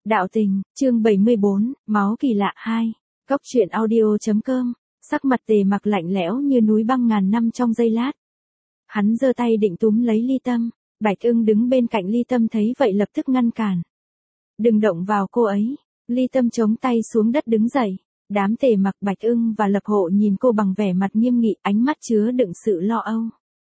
Đạo tình, chương 74, máu kỳ lạ 2. Cốc truyện audio.com. Sắc mặt Tề Mặc lạnh lẽo như núi băng ngàn năm trong giây lát. Hắn giơ tay định túm lấy Ly Tâm, Bạch Ưng đứng bên cạnh Ly Tâm thấy vậy lập tức ngăn cản. Đừng động vào cô ấy. Ly Tâm chống tay xuống đất đứng dậy. Đám Tề Mặc, Bạch Ưng và Lập Hộ nhìn cô bằng vẻ mặt nghiêm nghị, ánh mắt chứa đựng sự lo âu.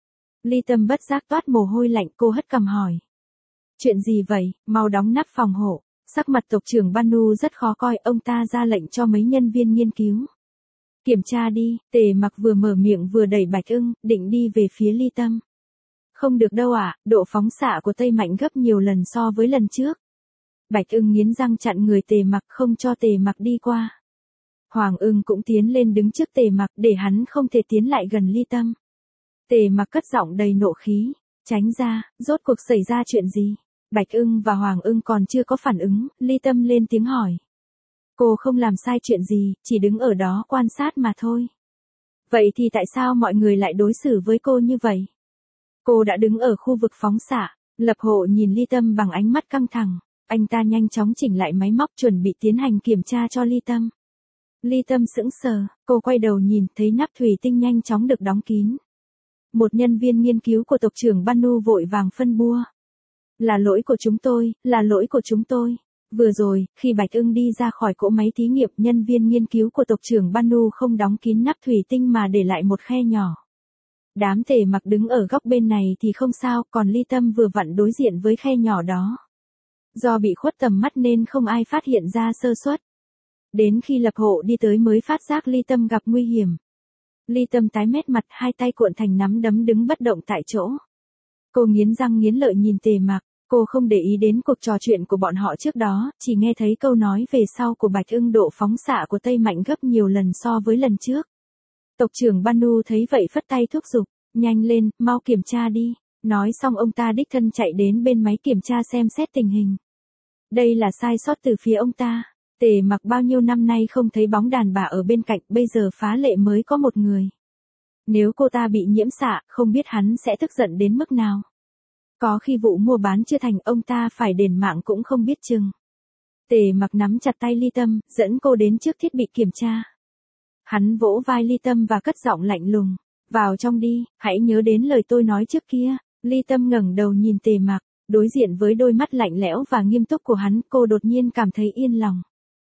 Ly Tâm bất giác toát mồ hôi lạnh, cô hất cằm hỏi. Chuyện gì vậy, mau đóng nắp phòng hộ. Sắc mặt tộc trưởng Banu rất khó coi, ông ta ra lệnh cho mấy nhân viên nghiên cứu. Kiểm tra đi. Tề Mặc vừa mở miệng vừa đẩy Bạch Ưng, định đi về phía Ly Tâm. Không được đâu ạ, độ phóng xạ của Tây mạnh gấp nhiều lần so với lần trước. Bạch Ưng nghiến răng chặn người Tề Mặc không cho Tề Mặc đi qua. Hoàng Ưng cũng tiến lên đứng trước Tề Mặc để hắn không thể tiến lại gần Ly Tâm. Tề Mặc cất giọng đầy nộ khí. Tránh ra, rốt cuộc xảy ra chuyện gì? Bạch Ưng và Hoàng Ưng còn chưa có phản ứng, Ly Tâm lên tiếng hỏi. Cô không làm sai chuyện gì, chỉ đứng ở đó quan sát mà thôi. Vậy thì tại sao mọi người lại đối xử với cô như vậy? Cô đã đứng ở khu vực phóng xạ. Lập Hộ nhìn Ly Tâm bằng ánh mắt căng thẳng. Anh ta nhanh chóng chỉnh lại máy móc chuẩn bị tiến hành kiểm tra cho Ly Tâm. Ly Tâm sững sờ, cô quay đầu nhìn thấy nắp thủy tinh nhanh chóng được đóng kín. Một nhân viên nghiên cứu của tộc trưởng Banu vội vàng phân bua. Là lỗi của chúng tôi, là lỗi của chúng tôi. Vừa rồi, khi Bạch Ưng đi ra khỏi cỗ máy thí nghiệm, nhân viên nghiên cứu của tộc trưởng Banu không đóng kín nắp thủy tinh mà để lại một khe nhỏ. Đám Tề Mặc đứng ở góc bên này thì không sao, còn Ly Tâm vừa vặn đối diện với khe nhỏ đó. Do bị khuất tầm mắt nên không ai phát hiện ra sơ suất. Đến khi Lập Hộ đi tới mới phát giác Ly Tâm gặp nguy hiểm. Ly Tâm tái mét mặt, hai tay cuộn thành nắm đấm đứng bất động tại chỗ. Cô nghiến răng nghiến lợi nhìn Tề Mặc, cô không để ý đến cuộc trò chuyện của bọn họ trước đó, chỉ nghe thấy câu nói về sau của Bạch Ưng độ phóng xạ của Tây mạnh gấp nhiều lần so với lần trước. Tộc trưởng Banu thấy vậy phất tay thúc giục, nhanh lên, mau kiểm tra đi. Nói xong ông ta đích thân chạy đến bên máy kiểm tra xem xét tình hình. Đây là sai sót từ phía ông ta. Tề Mặc bao nhiêu năm nay không thấy bóng đàn bà ở bên cạnh, bây giờ phá lệ mới có một người. Nếu cô ta bị nhiễm xạ, không biết hắn sẽ tức giận đến mức nào. Có khi vụ mua bán chưa thành, ông ta phải đền mạng cũng không biết chừng. Tề Mặc nắm chặt tay Ly Tâm, dẫn cô đến trước thiết bị kiểm tra. Hắn vỗ vai Ly Tâm và cất giọng lạnh lùng. Vào trong đi, hãy nhớ đến lời tôi nói trước kia. Ly Tâm ngẩng đầu nhìn Tề Mặc, đối diện với đôi mắt lạnh lẽo và nghiêm túc của hắn, cô đột nhiên cảm thấy yên lòng.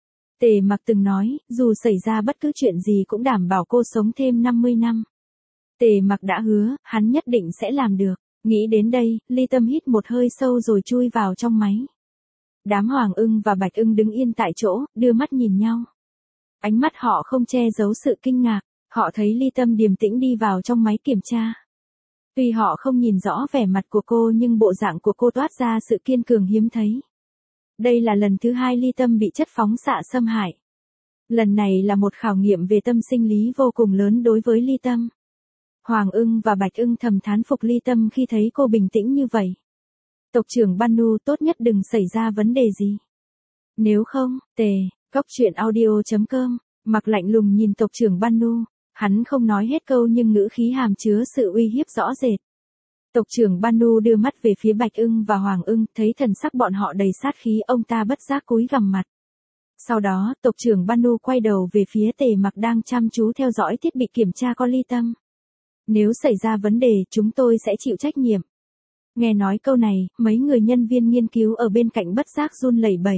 Tề Mặc từng nói, dù xảy ra bất cứ chuyện gì cũng đảm bảo cô sống thêm 50 năm. Tề Mặc đã hứa, hắn nhất định sẽ làm được. Nghĩ đến đây, Ly Tâm hít một hơi sâu rồi chui vào trong máy. Đám Hoàng Ưng và Bạch Ưng đứng yên tại chỗ, đưa mắt nhìn nhau. Ánh mắt họ không che giấu sự kinh ngạc, họ thấy Ly Tâm điềm tĩnh đi vào trong máy kiểm tra. Tuy họ không nhìn rõ vẻ mặt của cô nhưng bộ dạng của cô toát ra sự kiên cường hiếm thấy. Đây là lần thứ hai Ly Tâm bị chất phóng xạ xâm hại. Lần này là một khảo nghiệm về tâm sinh lý vô cùng lớn đối với Ly Tâm. Hoàng Ưng và Bạch Ưng thầm thán phục Ly Tâm khi thấy cô bình tĩnh như vậy. Tộc trưởng Banu tốt nhất đừng xảy ra vấn đề gì. Nếu không, Cốc truyện audio.com, Mặc lạnh lùng nhìn tộc trưởng Banu. Hắn không nói hết câu nhưng ngữ khí hàm chứa sự uy hiếp rõ rệt. Tộc trưởng Banu đưa mắt về phía Bạch Ưng và Hoàng Ưng, thấy thần sắc bọn họ đầy sát khí, ông ta bất giác cúi gằm mặt. Sau đó, tộc trưởng Banu quay đầu về phía Tề Mặc đang chăm chú theo dõi thiết bị kiểm tra con Ly Tâm. Nếu xảy ra vấn đề, chúng tôi sẽ chịu trách nhiệm. Nghe nói câu này, mấy người nhân viên nghiên cứu ở bên cạnh bất giác run lẩy bẩy.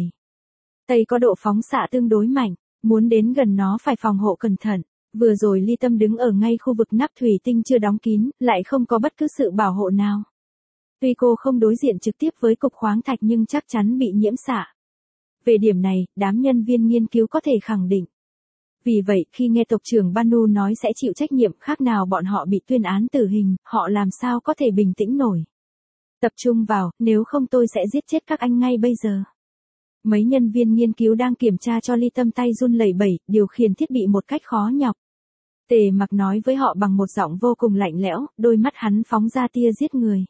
Tây có độ phóng xạ tương đối mạnh, muốn đến gần nó phải phòng hộ cẩn thận. Vừa rồi Ly Tâm đứng ở ngay khu vực nắp thủy tinh chưa đóng kín, lại không có bất cứ sự bảo hộ nào. Tuy cô không đối diện trực tiếp với cục khoáng thạch nhưng chắc chắn bị nhiễm xạ. Về điểm này, đám nhân viên nghiên cứu có thể khẳng định. Vì vậy, khi nghe tộc trưởng Banu nói sẽ chịu trách nhiệm, khác nào bọn họ bị tuyên án tử hình, họ làm sao có thể bình tĩnh nổi. Tập trung vào, nếu không tôi sẽ giết chết các anh ngay bây giờ. Mấy nhân viên nghiên cứu đang kiểm tra cho Ly Tâm tay run lẩy bẩy, điều khiển thiết bị một cách khó nhọc. Tề Mặc nói với họ bằng một giọng vô cùng lạnh lẽo, đôi mắt hắn phóng ra tia giết người.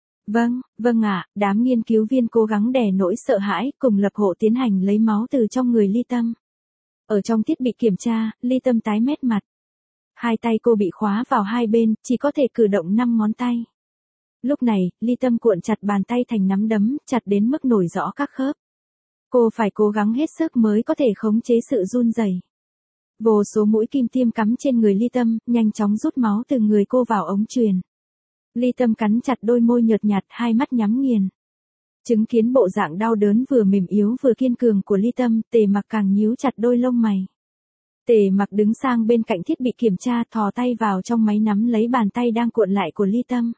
Vâng ạ, đám nghiên cứu viên cố gắng đè nỗi sợ hãi, cùng Lập Hộ tiến hành lấy máu từ trong người Ly Tâm. Ở trong thiết bị kiểm tra, Ly Tâm tái mét mặt. Hai tay cô bị khóa vào hai bên, chỉ có thể cử động 5 ngón tay. Lúc này, Ly Tâm cuộn chặt bàn tay thành nắm đấm, chặt đến mức nổi rõ các khớp. Cô phải cố gắng hết sức mới có thể khống chế sự run rẩy. Vô số mũi kim tiêm cắm trên người Ly Tâm, nhanh chóng rút máu từ người cô vào ống truyền. Ly Tâm cắn chặt đôi môi nhợt nhạt, hai mắt nhắm nghiền. Chứng kiến bộ dạng đau đớn vừa mềm yếu vừa kiên cường của Ly Tâm, Tề Mặc càng nhíu chặt đôi lông mày. Tề Mặc đứng sang bên cạnh thiết bị kiểm tra, thò tay vào trong máy nắm lấy bàn tay đang cuộn lại của Ly Tâm.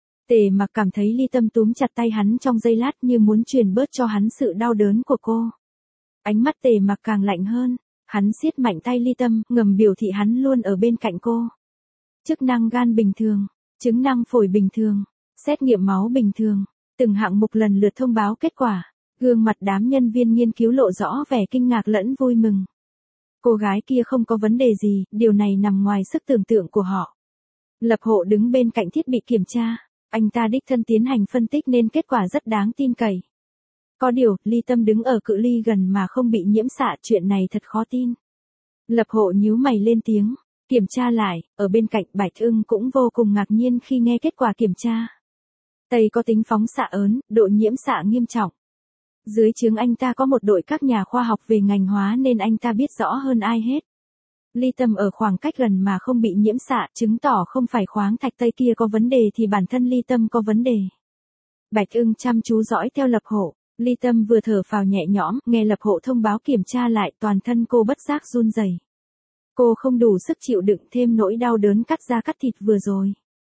Tề Mặc cảm thấy Ly Tâm túm chặt tay hắn trong giây lát như muốn truyền bớt cho hắn sự đau đớn của cô. Ánh mắt Tề Mặc càng lạnh hơn, hắn siết mạnh tay Ly Tâm, ngầm biểu thị hắn luôn ở bên cạnh cô. Chức năng gan bình thường, chức năng phổi bình thường, xét nghiệm máu bình thường, từng hạng mục lần lượt thông báo kết quả. Gương mặt đám nhân viên nghiên cứu lộ rõ vẻ kinh ngạc lẫn vui mừng. Cô gái kia không có vấn đề gì, điều này nằm ngoài sức tưởng tượng của họ. Lập Hộ đứng bên cạnh thiết bị kiểm tra, anh ta đích thân tiến hành phân tích nên kết quả rất đáng tin cậy. Có điều, Ly Tâm đứng ở cự ly gần mà không bị nhiễm xạ, chuyện này thật khó tin. Lập Hộ nhíu mày lên tiếng, kiểm tra lại, ở bên cạnh Bạch Ưng cũng vô cùng ngạc nhiên khi nghe kết quả kiểm tra. Tây có tính phóng xạ ớn, độ nhiễm xạ nghiêm trọng. Dưới trướng anh ta có một đội các nhà khoa học về ngành hóa nên anh ta biết rõ hơn ai hết. Ly Tâm ở khoảng cách gần mà không bị nhiễm xạ, chứng tỏ không phải khoáng thạch Tây kia có vấn đề thì bản thân Ly Tâm có vấn đề. Bạch Ưng chăm chú dõi theo Lập Hộ, Ly Tâm vừa thở phào nhẹ nhõm, nghe Lập Hộ thông báo kiểm tra lại, toàn thân cô bất giác run rẩy. Cô không đủ sức chịu đựng thêm nỗi đau đớn cắt da cắt thịt vừa rồi.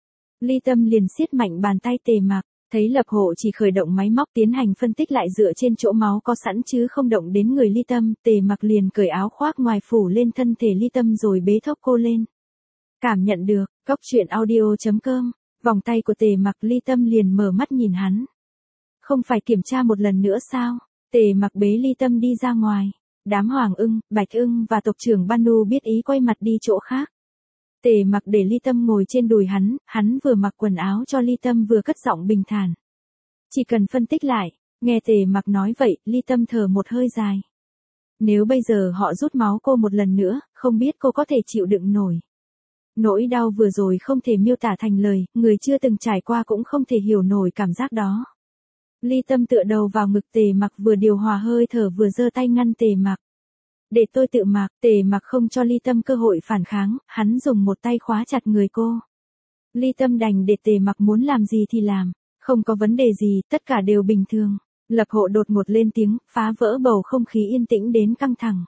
Ly Tâm liền siết mạnh bàn tay Tề Mặc, thấy Lập Hộ chỉ khởi động máy móc tiến hành phân tích lại dựa trên chỗ máu có sẵn chứ không động đến người Ly Tâm, Tề Mặc liền cởi áo khoác ngoài phủ lên thân thể Ly Tâm rồi bế thốc cô lên. Cảm nhận được, coctruyện.audio.com, vòng tay của Tề Mặc, Ly Tâm liền mở mắt nhìn hắn. Không phải kiểm tra một lần nữa sao? Tề Mặc bế Ly Tâm đi ra ngoài. Đám Hoàng Ưng, Bạch Ưng và tộc trưởng Banu biết ý quay mặt đi chỗ khác. Tề Mặc để Ly Tâm ngồi trên đùi hắn vừa mặc quần áo cho Ly Tâm vừa cất giọng bình thản. Chỉ cần phân tích lại, nghe Tề Mặc nói vậy, Ly Tâm thở một hơi dài. Nếu bây giờ họ rút máu cô một lần nữa, không biết cô có thể chịu đựng nổi. Nỗi đau vừa rồi không thể miêu tả thành lời, người chưa từng trải qua cũng không thể hiểu nổi cảm giác đó. Ly Tâm tựa đầu vào ngực Tề Mặc vừa điều hòa hơi thở vừa giơ tay ngăn Tề Mặc. Để tôi tự mặc, Tề Mặc không cho Ly Tâm cơ hội phản kháng, hắn dùng một tay khóa chặt người cô. Ly Tâm đành để Tề Mặc muốn làm gì thì làm, không có vấn đề gì, tất cả đều bình thường. Lập Hộ đột ngột lên tiếng, phá vỡ bầu không khí yên tĩnh đến căng thẳng.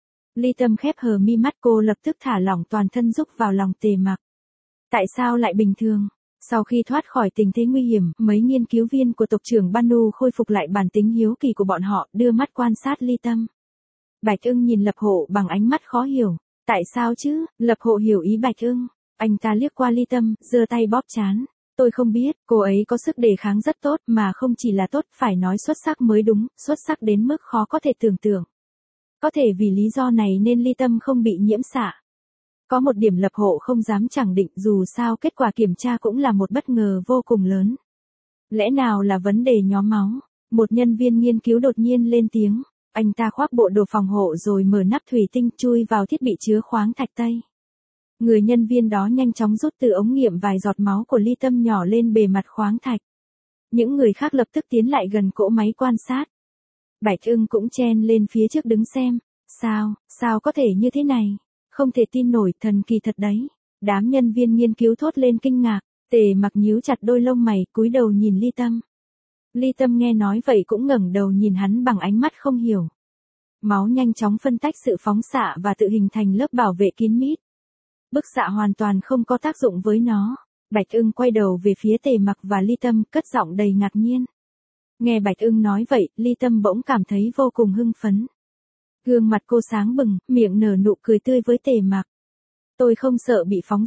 Ly Tâm khép hờ mi mắt, cô lập tức thả lỏng toàn thân rúc vào lòng Tề Mặc. Tại sao lại bình thường? Sau khi thoát khỏi tình thế nguy hiểm, mấy nghiên cứu viên của tộc trưởng Banu khôi phục lại bản tính hiếu kỳ của bọn họ, đưa mắt quan sát Ly Tâm. Bạch Ưng nhìn Lập Hộ bằng ánh mắt khó hiểu. Tại sao chứ? Lập Hộ hiểu ý Bạch Ưng. Anh ta liếc qua Ly Tâm, giơ tay bóp trán. Tôi không biết, cô ấy có sức đề kháng rất tốt, mà không chỉ là tốt, phải nói xuất sắc mới đúng, xuất sắc đến mức khó có thể tưởng tượng. Có thể vì lý do này nên Ly Tâm không bị nhiễm xạ. Có một điểm Lập Hộ không dám khẳng định, dù sao kết quả kiểm tra cũng là một bất ngờ vô cùng lớn. Lẽ nào là vấn đề nhóm máu? Một nhân viên nghiên cứu đột nhiên lên tiếng. Anh ta khoác bộ đồ phòng hộ rồi mở nắp thủy tinh chui vào thiết bị chứa khoáng thạch Tây. Người nhân viên đó nhanh chóng rút từ ống nghiệm vài giọt máu của Ly Tâm nhỏ lên bề mặt khoáng thạch. Những người khác lập tức tiến lại gần cỗ máy quan sát. Bạch Ưng cũng chen lên phía trước đứng xem. Sao có thể như thế này? Không thể tin nổi, thần kỳ thật đấy. Đám nhân viên nghiên cứu thốt lên kinh ngạc. Tề Mặc nhíu chặt đôi lông mày, cúi đầu nhìn Ly Tâm. Ly Tâm nghe nói vậy cũng ngẩng đầu nhìn hắn bằng ánh mắt không hiểu. Máu nhanh chóng phân tách sự phóng xạ và tự hình thành lớp bảo vệ kín mít. Bức xạ hoàn toàn không có tác dụng với nó. Bạch Ưng quay đầu về phía Tề Mặc và Ly Tâm, cất giọng đầy ngạc nhiên. Nghe Bạch Ưng nói vậy, Ly Tâm bỗng cảm thấy vô cùng hưng phấn. Gương mặt cô sáng bừng, miệng nở nụ cười tươi với Tề Mặc. Tôi không sợ bị phóng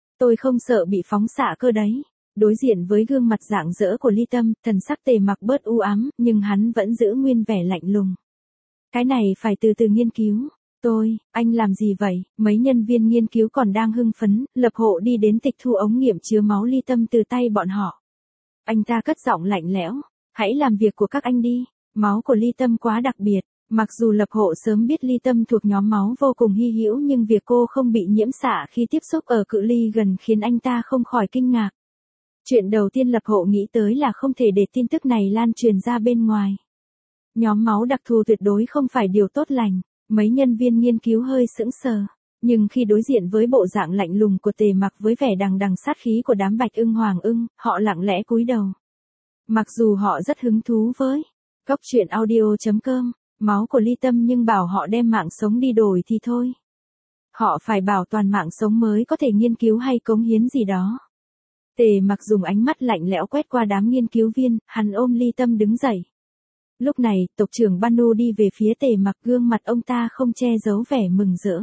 xạ cơ đấy. Đối diện với gương mặt rạng rỡ của Ly Tâm, thần sắc Tề Mặc bớt u ám, nhưng hắn vẫn giữ nguyên vẻ lạnh lùng. Cái này phải từ từ nghiên cứu. Anh làm gì vậy? Mấy nhân viên nghiên cứu còn đang hưng phấn, Lập Hộ đi đến tịch thu ống nghiệm chứa máu Ly Tâm từ tay bọn họ. Anh ta cất giọng lạnh lẽo. Hãy làm việc của các anh đi. Máu của Ly Tâm quá đặc biệt. Mặc dù Lập Hộ sớm biết Ly Tâm thuộc nhóm máu vô cùng hy hữu nhưng việc cô không bị nhiễm xạ khi tiếp xúc ở cự ly gần khiến anh ta không khỏi kinh ngạc. Chuyện đầu tiên Lập Hộ nghĩ tới là không thể để tin tức này lan truyền ra bên ngoài. Nhóm máu đặc thù tuyệt đối không phải điều tốt lành, mấy nhân viên nghiên cứu hơi sững sờ. Nhưng khi đối diện với bộ dạng lạnh lùng của Tề Mặc với vẻ đằng đằng sát khí của đám Bạch Ưng Hoàng Ưng, họ lặng lẽ cúi đầu. Mặc dù họ rất hứng thú với Cốc Truyện Audio.com, máu của Ly Tâm nhưng bảo họ đem mạng sống đi đổi thì thôi. Họ phải bảo toàn mạng sống mới có thể nghiên cứu hay cống hiến gì đó. Tề Mặc dùng ánh mắt lạnh lẽo quét qua đám nghiên cứu viên, hắn ôm Ly Tâm đứng dậy. Lúc này, tộc trưởng Banu đi về phía Tề Mặc, gương mặt ông ta không che giấu vẻ mừng rỡ.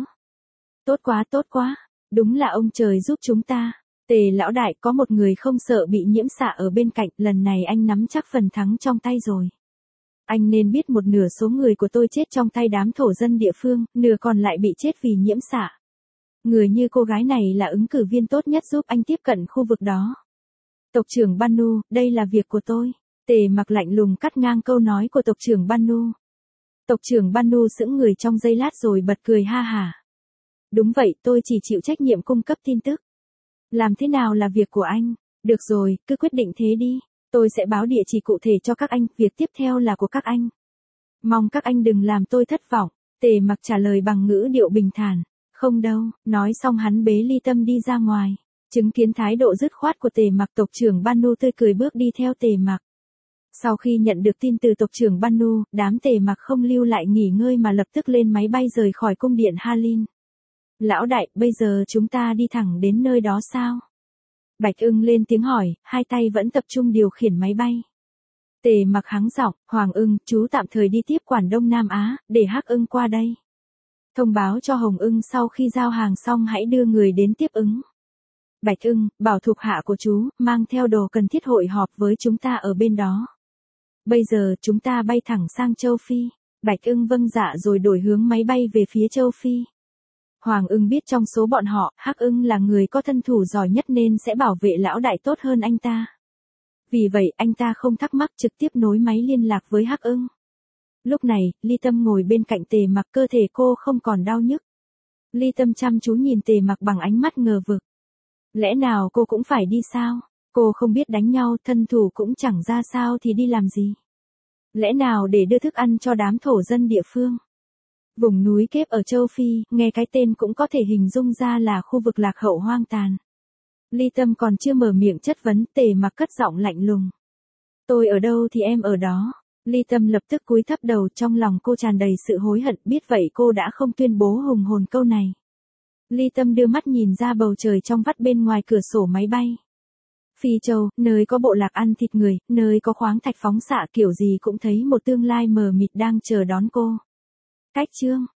Tốt quá, đúng là ông trời giúp chúng ta. Tề lão đại, có một người không sợ bị nhiễm xạ ở bên cạnh, lần này anh nắm chắc phần thắng trong tay rồi. Anh nên biết một nửa số người của tôi chết trong tay đám thổ dân địa phương, nửa còn lại bị chết vì nhiễm xạ. Người như cô gái này là ứng cử viên tốt nhất giúp anh tiếp cận khu vực đó. Tộc trưởng Banu, đây là việc của tôi. Tề Mặc lạnh lùng cắt ngang câu nói của tộc trưởng Banu. Tộc trưởng Banu sững người trong giây lát rồi bật cười ha hả. Đúng vậy, tôi chỉ chịu trách nhiệm cung cấp tin tức. Làm thế nào là việc của anh. Được rồi, cứ quyết định thế đi. Tôi sẽ báo địa chỉ cụ thể cho các anh, việc tiếp theo là của các anh. Mong các anh đừng làm tôi thất vọng. Tề Mặc trả lời bằng ngữ điệu bình thản. Không đâu, nói xong hắn bế Ly Tâm đi ra ngoài. Chứng kiến thái độ dứt khoát của Tề Mặc, tộc trưởng Banu tươi cười bước đi theo Tề Mặc. Sau khi nhận được tin từ tộc trưởng Banu, đám Tề Mặc không lưu lại nghỉ ngơi mà lập tức lên máy bay rời khỏi cung điện Halin. Lão đại, bây giờ chúng ta đi thẳng đến nơi đó sao? Bạch Ưng lên tiếng hỏi, hai tay vẫn tập trung điều khiển máy bay. Tề Mặc hắng giọng, Hoàng Ưng, chú tạm thời đi tiếp quản Đông Nam Á, để Hắc Ưng qua đây. Thông báo cho Hồng Ưng sau khi giao hàng xong hãy đưa người đến tiếp ứng. Bạch Ưng, bảo thuộc hạ của chú, mang theo đồ cần thiết hội họp với chúng ta ở bên đó. Bây giờ chúng ta bay thẳng sang châu Phi. Bạch Ưng vâng dạ rồi đổi hướng máy bay về phía châu Phi. Hoàng Ưng biết trong số bọn họ, Hắc Ưng là người có thân thủ giỏi nhất nên sẽ bảo vệ lão đại tốt hơn anh ta. Vì vậy anh ta không thắc mắc, trực tiếp nối máy liên lạc với Hắc Ưng. Lúc này, Ly Tâm ngồi bên cạnh Tề Mặc, cơ thể cô không còn đau nhức. Ly Tâm chăm chú nhìn Tề Mặc bằng ánh mắt ngờ vực. Lẽ nào cô cũng phải đi sao? Cô không biết đánh nhau, thân thủ cũng chẳng ra sao thì đi làm gì? Lẽ nào để đưa thức ăn cho đám thổ dân địa phương? Vùng núi Kép ở châu Phi, nghe cái tên cũng có thể hình dung ra là khu vực lạc hậu hoang tàn. Ly Tâm còn chưa mở miệng chất vấn, Tề Mặc cất giọng lạnh lùng. Tôi ở đâu thì em ở đó. Ly Tâm lập tức cúi thấp đầu, trong lòng cô tràn đầy sự hối hận, biết vậy cô đã không tuyên bố hùng hồn câu này. Ly Tâm đưa mắt nhìn ra bầu trời trong vắt bên ngoài cửa sổ máy bay. Phi Châu, nơi có bộ lạc ăn thịt người, nơi có khoáng thạch phóng xạ, kiểu gì cũng thấy một tương lai mờ mịt đang chờ đón cô. Cách chương